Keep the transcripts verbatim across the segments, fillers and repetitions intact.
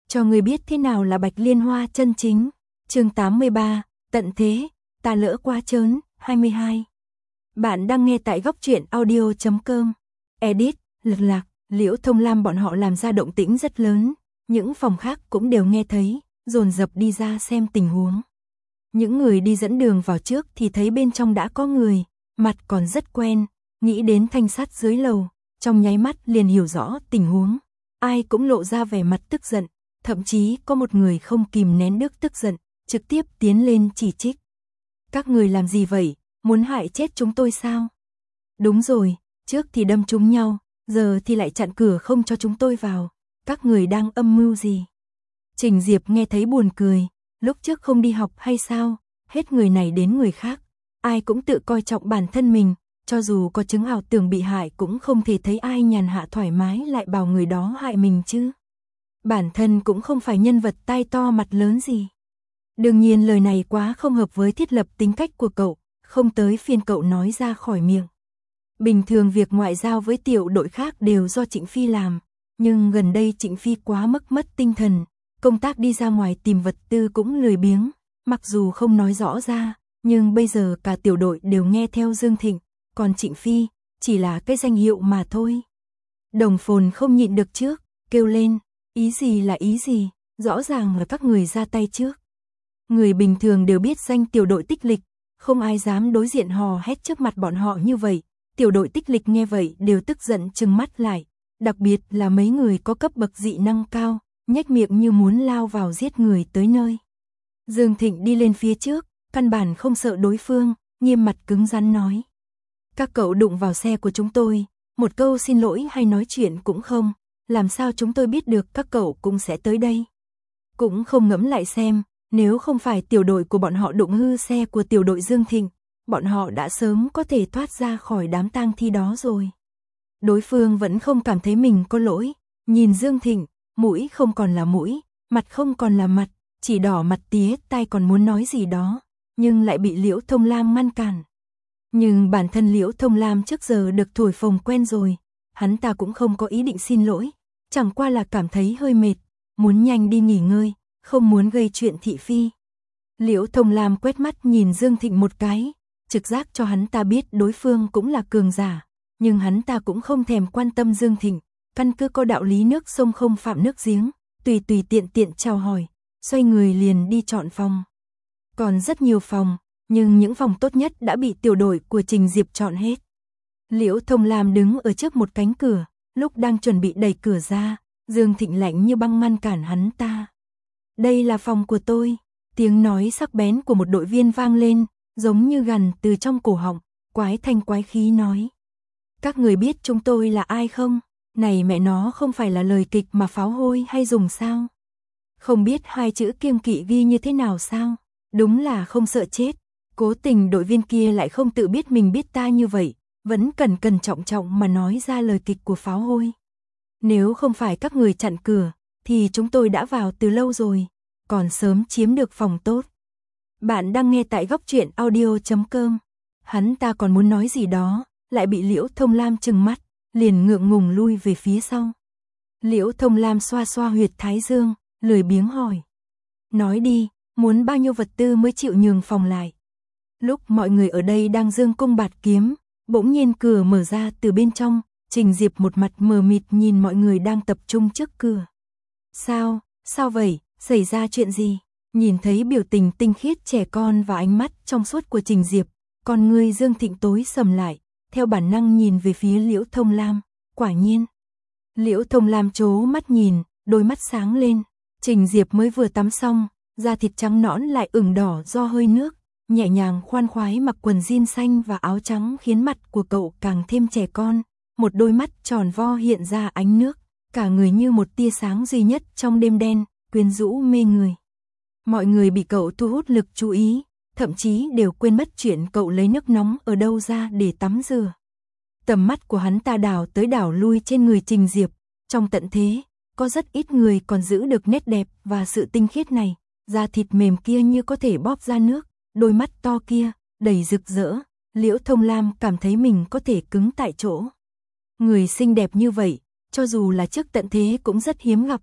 cho ngươi biết thế nào là Bạch Liên Hoa chân chính. Chương tám mươi ba, tận thế, ta lỡ quá trớn, hai mươi hai. Bạn đang nghe tại góc truyện audio chấm com. Edit, Lật Lạc, Liễu Thông Lam bọn họ làm ra động tĩnh rất lớn, những phòng khác cũng đều nghe thấy, dồn dập đi ra xem tình huống. Những người đi dẫn đường vào trước thì thấy bên trong đã có người, mặt còn rất quen, nghĩ đến thanh sắt dưới lầu, trong nháy mắt liền hiểu rõ tình huống. Ai cũng lộ ra vẻ mặt tức giận, thậm chí có một người không kìm nén được tức giận, trực tiếp tiến lên chỉ trích. Các người làm gì vậy, muốn hại chết chúng tôi sao? Đúng rồi, trước thì đâm trúng nhau, giờ thì lại chặn cửa không cho chúng tôi vào, các người đang âm mưu gì? Trình Diệp nghe thấy buồn cười, lúc trước không đi học hay sao, hết người này đến người khác, ai cũng tự coi trọng bản thân mình, cho dù có chứng ảo tưởng bị hại cũng không thể thấy ai nhàn hạ thoải mái lại bảo người đó hại mình chứ. Bản thân cũng không phải nhân vật tai to mặt lớn gì. Đương nhiên lời này quá không hợp với thiết lập tính cách của cậu, không tới phiên cậu nói ra khỏi miệng. Bình thường việc ngoại giao với tiểu đội khác đều do Trịnh Phi làm, nhưng gần đây Trịnh Phi quá mất mất tinh thần, công tác đi ra ngoài tìm vật tư cũng lười biếng, mặc dù không nói rõ ra, nhưng bây giờ cả tiểu đội đều nghe theo Dương Thịnh, còn Trịnh Phi chỉ là cái danh hiệu mà thôi. Đồng Phồn không nhịn được trước, kêu lên, ý gì là ý gì, rõ ràng là các người ra tay trước. Người bình thường đều biết danh tiểu đội Tích Lịch, không ai dám đối diện hò hét trước mặt bọn họ như vậy. Tiểu đội Tích Lịch nghe vậy đều tức giận trừng mắt lại, đặc biệt là mấy người có cấp bậc dị năng cao, nhếch miệng như muốn lao vào giết người tới nơi. Dương Thịnh đi lên phía trước, căn bản không sợ đối phương, nghiêm mặt cứng rắn nói. Các cậu đụng vào xe của chúng tôi, một câu xin lỗi hay nói chuyện cũng không, làm sao chúng tôi biết được các cậu cũng sẽ tới đây. Cũng không ngẫm lại xem, nếu không phải tiểu đội của bọn họ đụng hư xe của tiểu đội Dương Thịnh, bọn họ đã sớm có thể thoát ra khỏi đám tang thi đó rồi. Đối phương vẫn không cảm thấy mình có lỗi, nhìn Dương Thịnh, mũi không còn là mũi, mặt không còn là mặt, chỉ đỏ mặt tía tai còn muốn nói gì đó, nhưng lại bị Liễu Thông Lam ngăn cản. Nhưng bản thân Liễu Thông Lam trước giờ được thổi phồng quen rồi, hắn ta cũng không có ý định xin lỗi, chẳng qua là cảm thấy hơi mệt, muốn nhanh đi nghỉ ngơi, không muốn gây chuyện thị phi. Liễu Thông Lam quét mắt nhìn Dương Thịnh một cái, trực giác cho hắn ta biết đối phương cũng là cường giả, nhưng hắn ta cũng không thèm quan tâm Dương Thịnh, căn cứ có đạo lý nước sông không phạm nước giếng, tùy tùy tiện tiện chào hỏi, xoay người liền đi chọn phòng. Còn rất nhiều phòng, nhưng những phòng tốt nhất đã bị tiểu đội của Trình Diệp chọn hết. Liễu Thông Lam đứng ở trước một cánh cửa, lúc đang chuẩn bị đẩy cửa ra, Dương Thịnh lạnh như băng ngăn cản hắn ta. Đây là phòng của tôi, tiếng nói sắc bén của một đội viên vang lên, giống như gằn từ trong cổ họng, quái thanh quái khí nói. Các người biết chúng tôi là ai không? Này mẹ nó không phải là lời kịch mà pháo hôi hay dùng sao? Không biết hai chữ kiêng kỵ ghi như thế nào sao? Đúng là không sợ chết. Cố tình đội viên kia lại không tự biết mình biết ta như vậy, vẫn cẩn cẩn trọng trọng mà nói ra lời kịch của pháo hôi. Nếu không phải các người chặn cửa, thì chúng tôi đã vào từ lâu rồi, còn sớm chiếm được phòng tốt. Bạn đang nghe tại góc truyện audio chấm com. Hắn ta còn muốn nói gì đó, lại bị Liễu Thông Lam trừng mắt, liền ngượng ngùng lui về phía sau. Liễu Thông Lam xoa xoa huyệt thái dương, lười biếng hỏi. Nói đi, muốn bao nhiêu vật tư mới chịu nhường phòng lại? Lúc mọi người ở đây đang dương cung bạt kiếm, bỗng nhiên cửa mở ra từ bên trong, Trình Diệp một mặt mờ mịt nhìn mọi người đang tập trung trước cửa. Sao, sao vậy, xảy ra chuyện gì? Nhìn thấy biểu tình tinh khiết trẻ con và ánh mắt trong suốt của Trình Diệp, con người Dương Thịnh tối sầm lại, theo bản năng nhìn về phía Liễu Thông Lam, quả nhiên. Liễu Thông Lam trố mắt nhìn, đôi mắt sáng lên, Trình Diệp mới vừa tắm xong, da thịt trắng nõn lại ửng đỏ do hơi nước, nhẹ nhàng khoan khoái mặc quần jean xanh và áo trắng khiến mặt của cậu càng thêm trẻ con, một đôi mắt tròn vo hiện ra ánh nước, cả người như một tia sáng duy nhất trong đêm đen, quyến rũ mê người. Mọi người bị cậu thu hút lực chú ý, thậm chí đều quên mất chuyện cậu lấy nước nóng ở đâu ra để tắm rửa. Tầm mắt của hắn ta đảo tới đảo lui trên người Trình Diệp, trong tận thế, có rất ít người còn giữ được nét đẹp và sự tinh khiết này, da thịt mềm kia như có thể bóp ra nước, đôi mắt to kia, đầy rực rỡ, Liễu Thông Lam cảm thấy mình có thể cứng tại chỗ. Người xinh đẹp như vậy, cho dù là trước tận thế cũng rất hiếm gặp,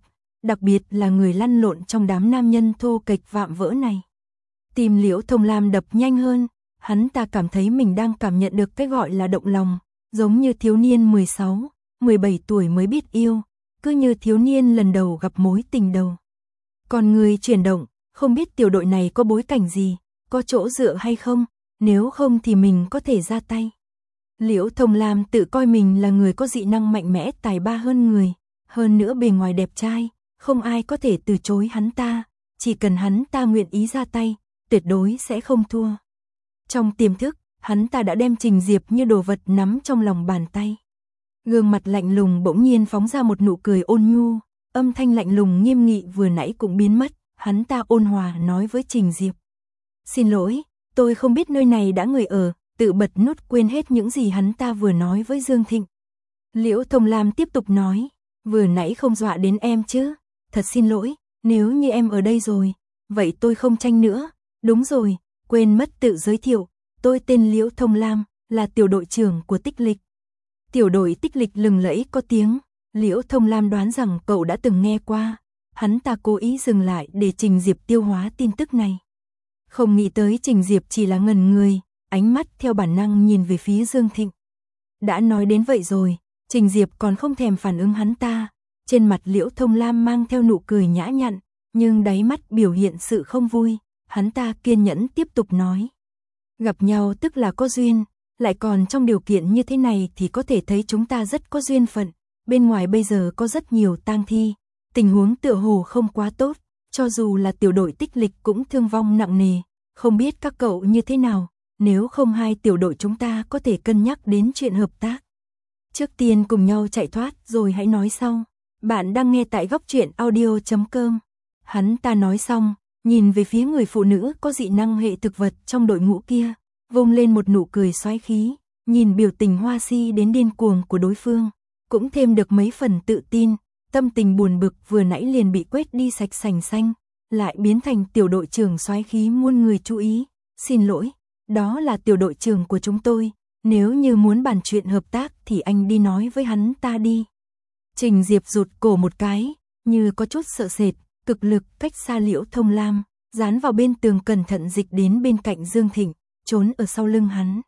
đặc biệt là người lăn lộn trong đám nam nhân thô kệch vạm vỡ này. Tim Liễu Thông Lam đập nhanh hơn, hắn ta cảm thấy mình đang cảm nhận được cái gọi là động lòng, giống như thiếu niên mười sáu, mười bảy tuổi mới biết yêu, cứ như thiếu niên lần đầu gặp mối tình đầu. Còn người chuyển động, không biết tiểu đội này có bối cảnh gì, có chỗ dựa hay không, nếu không thì mình có thể ra tay. Liễu Thông Lam tự coi mình là người có dị năng mạnh mẽ tài ba hơn người, hơn nữa bề ngoài đẹp trai, không ai có thể từ chối hắn ta, chỉ cần hắn ta nguyện ý ra tay, tuyệt đối sẽ không thua. Trong tiềm thức, hắn ta đã đem Trình Diệp như đồ vật nắm trong lòng bàn tay. Gương mặt lạnh lùng bỗng nhiên phóng ra một nụ cười ôn nhu, âm thanh lạnh lùng nghiêm nghị vừa nãy cũng biến mất, hắn ta ôn hòa nói với Trình Diệp. Xin lỗi, tôi không biết nơi này đã người ở, tự bật nút quên hết những gì hắn ta vừa nói với Dương Thịnh. Liễu Thông Lam tiếp tục nói, vừa nãy không dọa đến em chứ, thật xin lỗi, nếu như em ở đây rồi, vậy tôi không tranh nữa, đúng rồi, quên mất tự giới thiệu, tôi tên Liễu Thông Lam, là tiểu đội trưởng của Tích Lịch. Tiểu đội Tích Lịch lừng lẫy có tiếng, Liễu Thông Lam đoán rằng cậu đã từng nghe qua, hắn ta cố ý dừng lại để Trình Diệp tiêu hóa tin tức này. Không nghĩ tới Trình Diệp chỉ là ngẩn người, ánh mắt theo bản năng nhìn về phía Dương Thịnh. Đã nói đến vậy rồi, Trình Diệp còn không thèm phản ứng hắn ta, trên mặt Liễu Thông Lam mang theo nụ cười nhã nhặn, nhưng đáy mắt biểu hiện sự không vui, hắn ta kiên nhẫn tiếp tục nói. Gặp nhau tức là có duyên, lại còn trong điều kiện như thế này thì có thể thấy chúng ta rất có duyên phận, bên ngoài bây giờ có rất nhiều tang thi, tình huống tựa hồ không quá tốt, cho dù là tiểu đội Tích Lịch cũng thương vong nặng nề, không biết các cậu như thế nào, nếu không hai tiểu đội chúng ta có thể cân nhắc đến chuyện hợp tác. Trước tiên cùng nhau chạy thoát rồi hãy nói sau. Bạn đang nghe tại góc truyện audio chấm com. Hắn ta nói xong, nhìn về phía người phụ nữ có dị năng hệ thực vật trong đội ngũ kia, vung lên một nụ cười xoáy khí, nhìn biểu tình hoa si đến điên cuồng của đối phương, cũng thêm được mấy phần tự tin, tâm tình buồn bực vừa nãy liền bị quét đi sạch sành xanh, lại biến thành tiểu đội trưởng xoáy khí muôn người chú ý. Xin lỗi, đó là tiểu đội trưởng của chúng tôi, nếu như muốn bàn chuyện hợp tác thì anh đi nói với hắn ta đi. Trình Diệp rụt cổ một cái, như có chút sợ sệt, cực lực cách xa Liễu Thông Lam, dán vào bên tường cẩn thận dịch đến bên cạnh Dương Thịnh, trốn ở sau lưng hắn.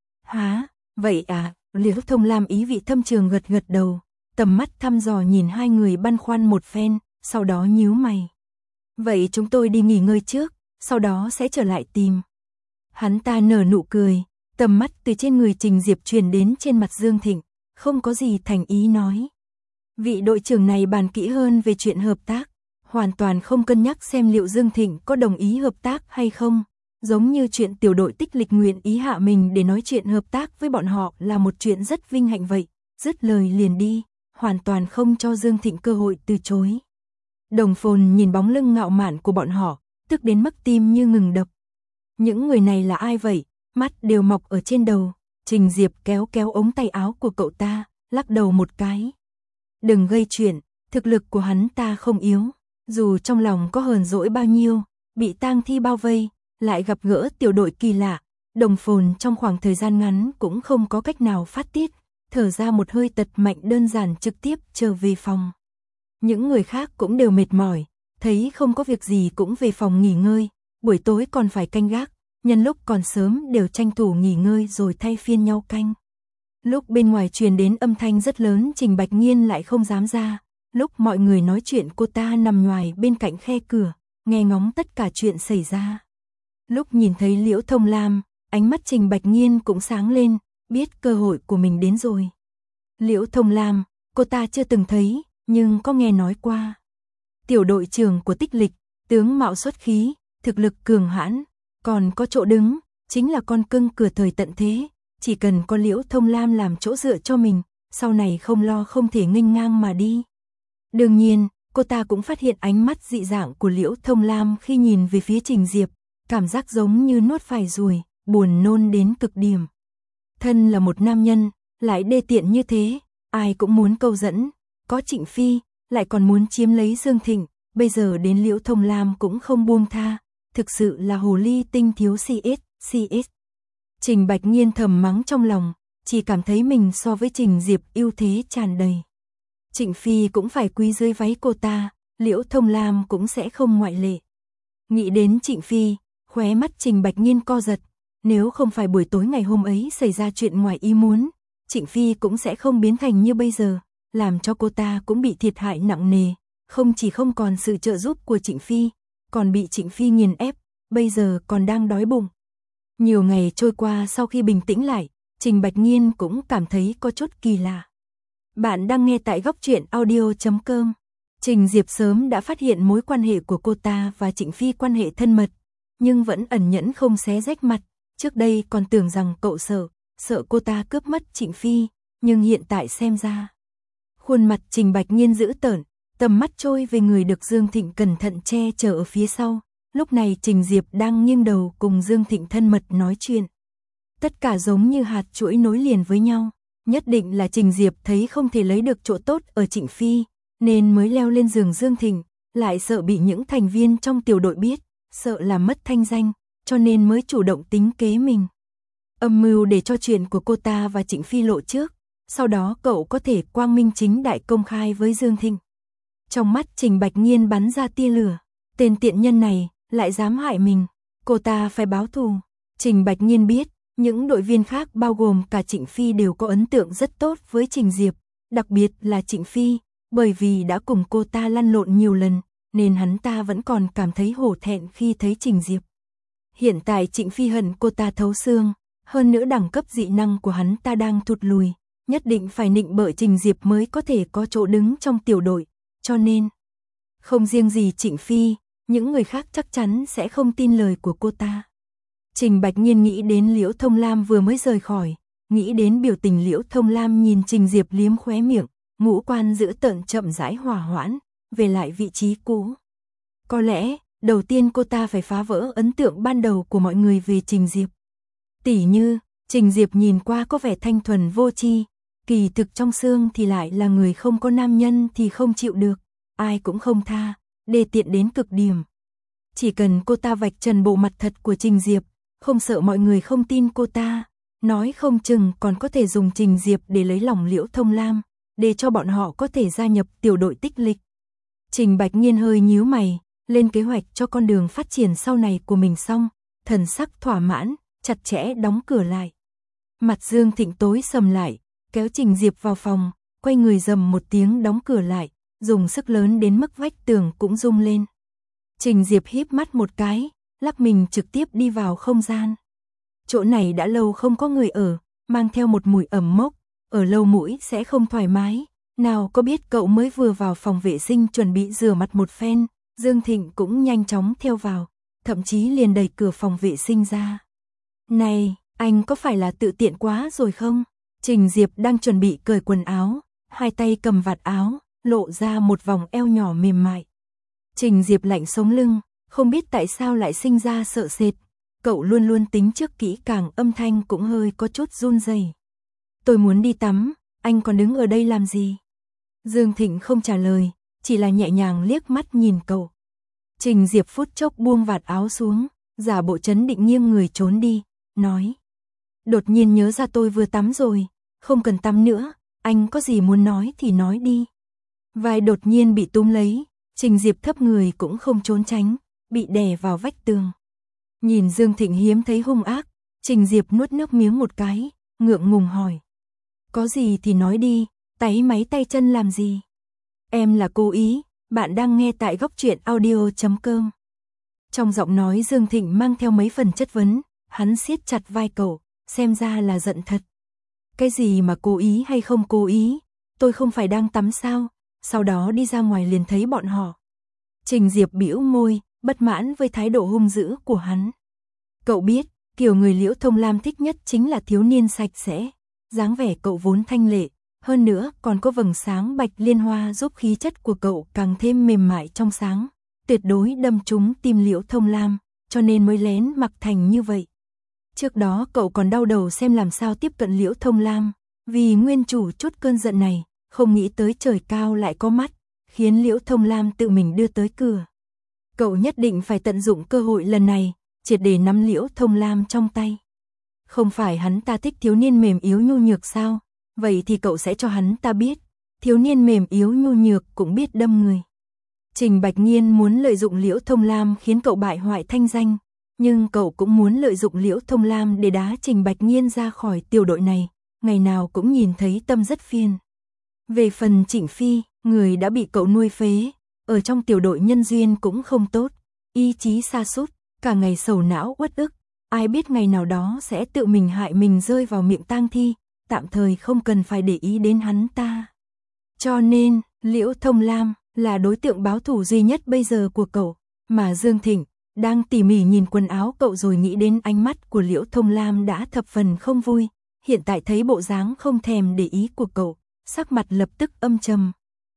Hả, vậy à, Liễu Thông Lam ý vị thâm trường gật gật đầu, tầm mắt thăm dò nhìn hai người băn khoăn một phen, sau đó nhíu mày. Vậy chúng tôi đi nghỉ ngơi trước, sau đó sẽ trở lại tìm. Hắn ta nở nụ cười, tầm mắt từ trên người Trình Diệp truyền đến trên mặt Dương Thịnh, không có gì thành ý nói. Vị đội trưởng này bàn kỹ hơn về chuyện hợp tác, hoàn toàn không cân nhắc xem liệu Dương Thịnh có đồng ý hợp tác hay không, giống như chuyện tiểu đội Tích Lịch nguyện ý hạ mình để nói chuyện hợp tác với bọn họ là một chuyện rất vinh hạnh vậy, dứt lời liền đi, hoàn toàn không cho Dương Thịnh cơ hội từ chối. Đồng Phồn nhìn bóng lưng ngạo mạn của bọn họ, tức đến mức tim như ngừng đập. Những người này là ai vậy? Mắt đều mọc ở trên đầu. Trình Diệp kéo kéo ống tay áo của cậu ta, lắc đầu một cái. Đừng gây chuyện, thực lực của hắn ta không yếu, dù trong lòng có hờn dỗi bao nhiêu, bị tang thi bao vây, lại gặp gỡ tiểu đội kỳ lạ, Đồng Phồn trong khoảng thời gian ngắn cũng không có cách nào phát tiết, thở ra một hơi tật mạnh đơn giản trực tiếp trở về phòng. Những người khác cũng đều mệt mỏi, thấy không có việc gì cũng về phòng nghỉ ngơi, buổi tối còn phải canh gác, nhân lúc còn sớm đều tranh thủ nghỉ ngơi rồi thay phiên nhau canh. Lúc bên ngoài truyền đến âm thanh rất lớn, Trình Bạch Nghiên lại không dám ra, lúc mọi người nói chuyện cô ta nằm ngoài bên cạnh khe cửa, nghe ngóng tất cả chuyện xảy ra. Lúc nhìn thấy Liễu Thông Lam, ánh mắt Trình Bạch Nghiên cũng sáng lên, biết cơ hội của mình đến rồi. Liễu Thông Lam, cô ta chưa từng thấy, nhưng có nghe nói qua. Tiểu đội trưởng của Tích Lịch, tướng mạo xuất khí, thực lực cường hãn, còn có chỗ đứng, chính là con cưng cửa thời tận thế, chỉ cần có Liễu Thông Lam làm chỗ dựa cho mình, sau này không lo không thể nghênh ngang mà đi. Đương nhiên, cô ta cũng phát hiện ánh mắt dị dạng của Liễu Thông Lam khi nhìn về phía Trình Diệp, cảm giác giống như nuốt phải ruồi, buồn nôn đến cực điểm. Thân là một nam nhân, lại đê tiện như thế, ai cũng muốn câu dẫn, có Trịnh Phi, lại còn muốn chiếm lấy Dương Thịnh, bây giờ đến Liễu Thông Lam cũng không buông tha, thực sự là hồ ly tinh thiếu xê ét, xê ét. Trình Bạch Nghiên thầm mắng trong lòng, chỉ cảm thấy mình so với Trình Diệp ưu thế tràn đầy. Trịnh Phi cũng phải quý dưới váy cô ta, Liễu Thông Lam cũng sẽ không ngoại lệ. Nghĩ đến Trịnh Phi, khóe mắt Trình Bạch Nhiên co giật, nếu không phải buổi tối ngày hôm ấy xảy ra chuyện ngoài ý muốn, Trịnh Phi cũng sẽ không biến thành như bây giờ, làm cho cô ta cũng bị thiệt hại nặng nề, không chỉ không còn sự trợ giúp của Trịnh Phi, còn bị Trịnh Phi nghiền ép, bây giờ còn đang đói bụng. Nhiều ngày trôi qua sau khi bình tĩnh lại, Trình Bạch Nhiên cũng cảm thấy có chút kỳ lạ. Bạn đang nghe tại góc truyện audio chấm com. Trình Diệp sớm đã phát hiện mối quan hệ của cô ta và Trịnh Phi quan hệ thân mật, nhưng vẫn ẩn nhẫn không xé rách mặt, trước đây còn tưởng rằng cậu sợ, sợ cô ta cướp mất Trịnh Phi, nhưng hiện tại xem ra. Khuôn mặt Trình Bạch Nhiên dữ tợn, tầm mắt trôi về người được Dương Thịnh cẩn thận che chở ở phía sau, lúc này Trình Diệp đang nghiêng đầu cùng Dương Thịnh thân mật nói chuyện. Tất cả giống như hạt chuỗi nối liền với nhau, nhất định là Trình Diệp thấy không thể lấy được chỗ tốt ở Trịnh Phi, nên mới leo lên giường Dương Thịnh, lại sợ bị những thành viên trong tiểu đội biết, sợ làm mất thanh danh, cho nên mới chủ động tính kế mình. Âm mưu để cho chuyện của cô ta và Trịnh Phi lộ trước, sau đó cậu có thể quang minh chính đại công khai với Dương Thịnh. Trong mắt Trình Bạch Nhiên bắn ra tia lửa, tên tiện nhân này lại dám hại mình, cô ta phải báo thù. Trình Bạch Nhiên biết, những đội viên khác bao gồm cả Trịnh Phi đều có ấn tượng rất tốt với Trình Diệp, đặc biệt là Trịnh Phi, bởi vì đã cùng cô ta lăn lộn nhiều lần, nên hắn ta vẫn còn cảm thấy hổ thẹn khi thấy Trình Diệp. Hiện tại Trịnh Phi hận cô ta thấu xương, hơn nữa đẳng cấp dị năng của hắn ta đang thụt lùi, nhất định phải nịnh bợ Trình Diệp mới có thể có chỗ đứng trong tiểu đội, cho nên không riêng gì Trịnh Phi, những người khác chắc chắn sẽ không tin lời của cô ta. Trình Bạch Nhiên nghĩ đến Liễu Thông Lam vừa mới rời khỏi, nghĩ đến biểu tình Liễu Thông Lam nhìn Trình Diệp liếm khóe miệng, ngũ quan dữ tợn chậm rãi hòa hoãn, về lại vị trí cũ. Có lẽ, đầu tiên cô ta phải phá vỡ ấn tượng ban đầu của mọi người về Trình Diệp. Tỉ như, Trình Diệp nhìn qua có vẻ thanh thuần vô tri, kỳ thực trong xương thì lại là người không có nam nhân thì không chịu được, ai cũng không tha, đê tiện đến cực điểm. Chỉ cần cô ta vạch trần bộ mặt thật của Trình Diệp, không sợ mọi người không tin cô ta, nói không chừng còn có thể dùng Trình Diệp để lấy lòng Liễu Thông Lam, để cho bọn họ có thể gia nhập tiểu đội tích lịch. Trình Bạch Nhiên hơi nhíu mày, lên kế hoạch cho con đường phát triển sau này của mình xong, thần sắc thỏa mãn, chặt chẽ đóng cửa lại. Mặt Dương Thịnh tối sầm lại, kéo Trình Diệp vào phòng, quay người rầm một tiếng đóng cửa lại, dùng sức lớn đến mức vách tường cũng rung lên. Trình Diệp híp mắt một cái, lắc mình trực tiếp đi vào không gian. Chỗ này đã lâu không có người ở, mang theo một mùi ẩm mốc, ở lâu mũi sẽ không thoải mái. Nào có biết cậu mới vừa vào phòng vệ sinh chuẩn bị rửa mặt một phen, Dương Thịnh cũng nhanh chóng theo vào, thậm chí liền đẩy cửa phòng vệ sinh ra. Này, anh có phải là tự tiện quá rồi không? Trình Diệp đang chuẩn bị cởi quần áo, hai tay cầm vạt áo, lộ ra một vòng eo nhỏ mềm mại. Trình Diệp lạnh sống lưng, không biết tại sao lại sinh ra sợ sệt, cậu luôn luôn tính trước kỹ càng, âm thanh cũng hơi có chút run rẩy. Tôi muốn đi tắm, anh còn đứng ở đây làm gì? Dương Thịnh không trả lời, chỉ là nhẹ nhàng liếc mắt nhìn cậu. Trình Diệp phút chốc buông vạt áo xuống, giả bộ chấn định nghiêng người trốn đi, nói. Đột nhiên nhớ ra tôi vừa tắm rồi, không cần tắm nữa, anh có gì muốn nói thì nói đi. Vai đột nhiên bị túm lấy, Trình Diệp thấp người cũng không trốn tránh, bị đè vào vách tường. Nhìn Dương Thịnh hiếm thấy hung ác, Trình Diệp nuốt nước miếng một cái, ngượng ngùng hỏi. Có gì thì nói đi, táy máy tay chân làm gì? Em là cố ý, bạn đang nghe tại góc truyện audio chấm com. Trong giọng nói Dương Thịnh mang theo mấy phần chất vấn, hắn siết chặt vai cậu, xem ra là giận thật. Cái gì mà cố ý hay không cố ý, tôi không phải đang tắm sao, sau đó đi ra ngoài liền thấy bọn họ. Trình Diệp bĩu môi, bất mãn với thái độ hung dữ của hắn. Cậu biết, kiểu người Liễu Thông Lam thích nhất chính là thiếu niên sạch sẽ, dáng vẻ cậu vốn thanh lệ, hơn nữa còn có vầng sáng bạch liên hoa giúp khí chất của cậu càng thêm mềm mại trong sáng, tuyệt đối đâm trúng tim Liễu Thông Lam, cho nên mới lén mặc thành như vậy. Trước đó cậu còn đau đầu xem làm sao tiếp cận Liễu Thông Lam, vì nguyên chủ chút cơn giận này, không nghĩ tới trời cao lại có mắt, khiến Liễu Thông Lam tự mình đưa tới cửa. Cậu nhất định phải tận dụng cơ hội lần này, triệt để nắm Liễu Thông Lam trong tay. Không phải hắn ta thích thiếu niên mềm yếu nhu nhược sao? Vậy thì cậu sẽ cho hắn ta biết, thiếu niên mềm yếu nhu nhược cũng biết đâm người. Trình Bạch Nhiên muốn lợi dụng Liễu Thông Lam khiến cậu bại hoại thanh danh, nhưng cậu cũng muốn lợi dụng Liễu Thông Lam để đá Trình Bạch Nhiên ra khỏi tiểu đội này, ngày nào cũng nhìn thấy tâm rất phiền. Về phần Trịnh Phi, người đã bị cậu nuôi phế, ở trong tiểu đội nhân duyên cũng không tốt, ý chí sa sút, cả ngày sầu não uất ức, ai biết ngày nào đó sẽ tự mình hại mình rơi vào miệng tang thi, tạm thời không cần phải để ý đến hắn ta. Cho nên, Liễu Thông Lam là đối tượng báo thù duy nhất bây giờ của cậu, mà Dương Thịnh đang tỉ mỉ nhìn quần áo cậu rồi nghĩ đến ánh mắt của Liễu Thông Lam đã thập phần không vui, hiện tại thấy bộ dáng không thèm để ý của cậu, sắc mặt lập tức âm trầm.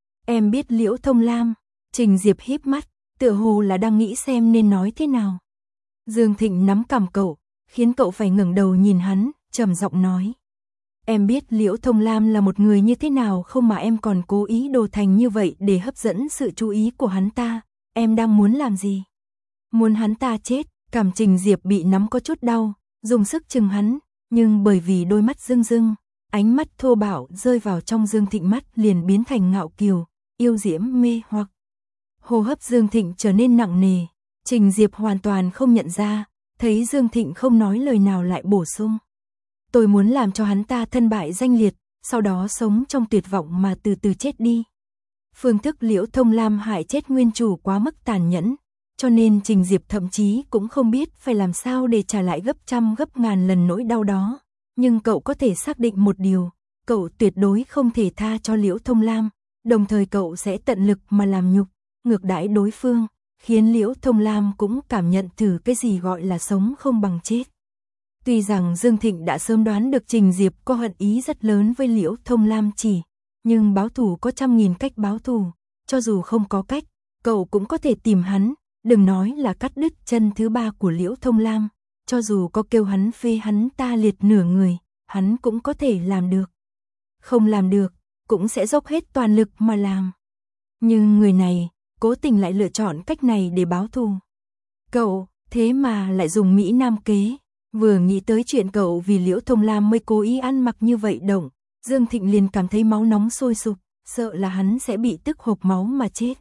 Em biết Liễu Thông Lam, Trình Diệp híp mắt, tựa hồ là đang nghĩ xem nên nói thế nào. Dương Thịnh nắm cằm cậu, khiến cậu phải ngẩng đầu nhìn hắn, trầm giọng nói. Em biết Liễu Thông Lam là một người như thế nào không mà em còn cố ý đồ thành như vậy để hấp dẫn sự chú ý của hắn ta, em đang muốn làm gì? Muốn hắn ta chết, cằm Trình Diệp bị nắm có chút đau, dùng sức chừng hắn, nhưng bởi vì đôi mắt rưng rưng, ánh mắt thô bạo rơi vào trong Dương Thịnh mắt liền biến thành ngạo kiều, yêu diễm mê hoặc. Hô hấp Dương Thịnh trở nên nặng nề, Trình Diệp hoàn toàn không nhận ra, thấy Dương Thịnh không nói lời nào lại bổ sung. Tôi muốn làm cho hắn ta thân bại danh liệt, sau đó sống trong tuyệt vọng mà từ từ chết đi. Phương thức Liễu Thông Lam hại chết nguyên chủ quá mức tàn nhẫn, cho nên Trình Diệp thậm chí cũng không biết phải làm sao để trả lại gấp trăm gấp ngàn lần nỗi đau đó. Nhưng cậu có thể xác định một điều, cậu tuyệt đối không thể tha cho Liễu Thông Lam, đồng thời cậu sẽ tận lực mà làm nhục, ngược đãi đối phương, khiến Liễu Thông Lam cũng cảm nhận thử cái gì gọi là sống không bằng chết. Tuy rằng Dương Thịnh đã sớm đoán được Trình Diệp có hận ý rất lớn với Liễu Thông Lam chỉ, nhưng báo thù có trăm nghìn cách báo thù, cho dù không có cách, cậu cũng có thể tìm hắn, đừng nói là cắt đứt chân thứ ba của Liễu Thông Lam, cho dù có kêu hắn phê hắn ta liệt nửa người, hắn cũng có thể làm được. Không làm được, cũng sẽ dốc hết toàn lực mà làm. Nhưng người này, cố tình lại lựa chọn cách này để báo thù. Cậu, thế mà lại dùng Mỹ Nam kế. Vừa nghĩ tới chuyện cậu vì Liễu Thông Lam mới cố ý ăn mặc như vậy động, Dương Thịnh liền cảm thấy máu nóng sôi sục, sợ là hắn sẽ bị tức hộc máu mà chết.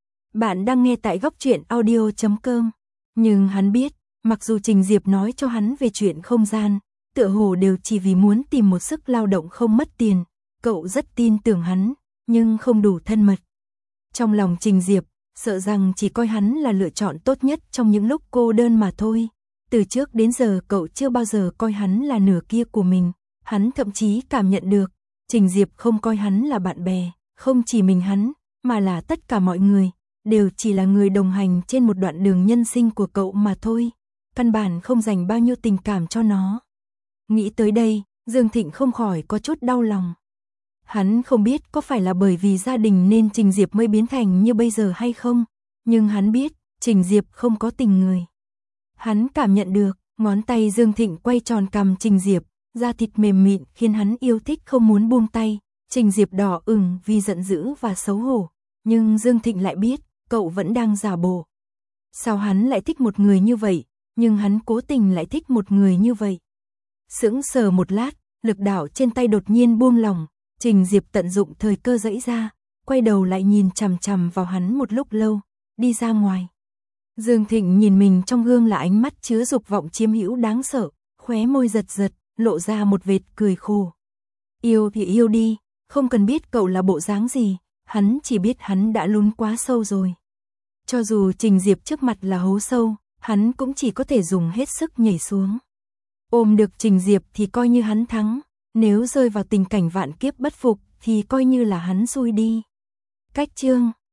Bạn đang nghe tại góc truyện audio chấm com. Nhưng hắn biết, mặc dù Trình Diệp nói cho hắn về chuyện không gian, tựa hồ đều chỉ vì muốn tìm một sức lao động không mất tiền, cậu rất tin tưởng hắn, nhưng không đủ thân mật. Trong lòng Trình Diệp, sợ rằng chỉ coi hắn là lựa chọn tốt nhất trong những lúc cô đơn mà thôi. Từ trước đến giờ cậu chưa bao giờ coi hắn là nửa kia của mình, hắn thậm chí cảm nhận được, Trình Diệp không coi hắn là bạn bè, không chỉ mình hắn, mà là tất cả mọi người, đều chỉ là người đồng hành trên một đoạn đường nhân sinh của cậu mà thôi, căn bản không dành bao nhiêu tình cảm cho nó. Nghĩ tới đây, Dương Thịnh không khỏi có chút đau lòng. Hắn không biết có phải là bởi vì gia đình nên Trình Diệp mới biến thành như bây giờ hay không, nhưng hắn biết, Trình Diệp không có tình người. Hắn cảm nhận được, ngón tay Dương Thịnh quay tròn cằm Trình Diệp, da thịt mềm mịn khiến hắn yêu thích không muốn buông tay. Trình Diệp đỏ ửng vì giận dữ và xấu hổ, nhưng Dương Thịnh lại biết, cậu vẫn đang giả bộ. Sao hắn lại thích một người như vậy, nhưng hắn cố tình lại thích một người như vậy. Sững sờ một lát, lực đạo trên tay đột nhiên buông lỏng, Trình Diệp tận dụng thời cơ giãy ra, quay đầu lại nhìn chằm chằm vào hắn một lúc lâu, đi ra ngoài. Dương Thịnh nhìn mình trong gương là ánh mắt chứa dục vọng chiếm hữu đáng sợ, khóe môi giật giật, lộ ra một vệt cười khổ. Yêu thì yêu đi, không cần biết cậu là bộ dáng gì, hắn chỉ biết hắn đã lún quá sâu rồi. Cho dù Trình Diệp trước mặt là hố sâu, hắn cũng chỉ có thể dùng hết sức nhảy xuống. Ôm được Trình Diệp thì coi như hắn thắng, nếu rơi vào tình cảnh vạn kiếp bất phục thì coi như là hắn xui đi. Cách chương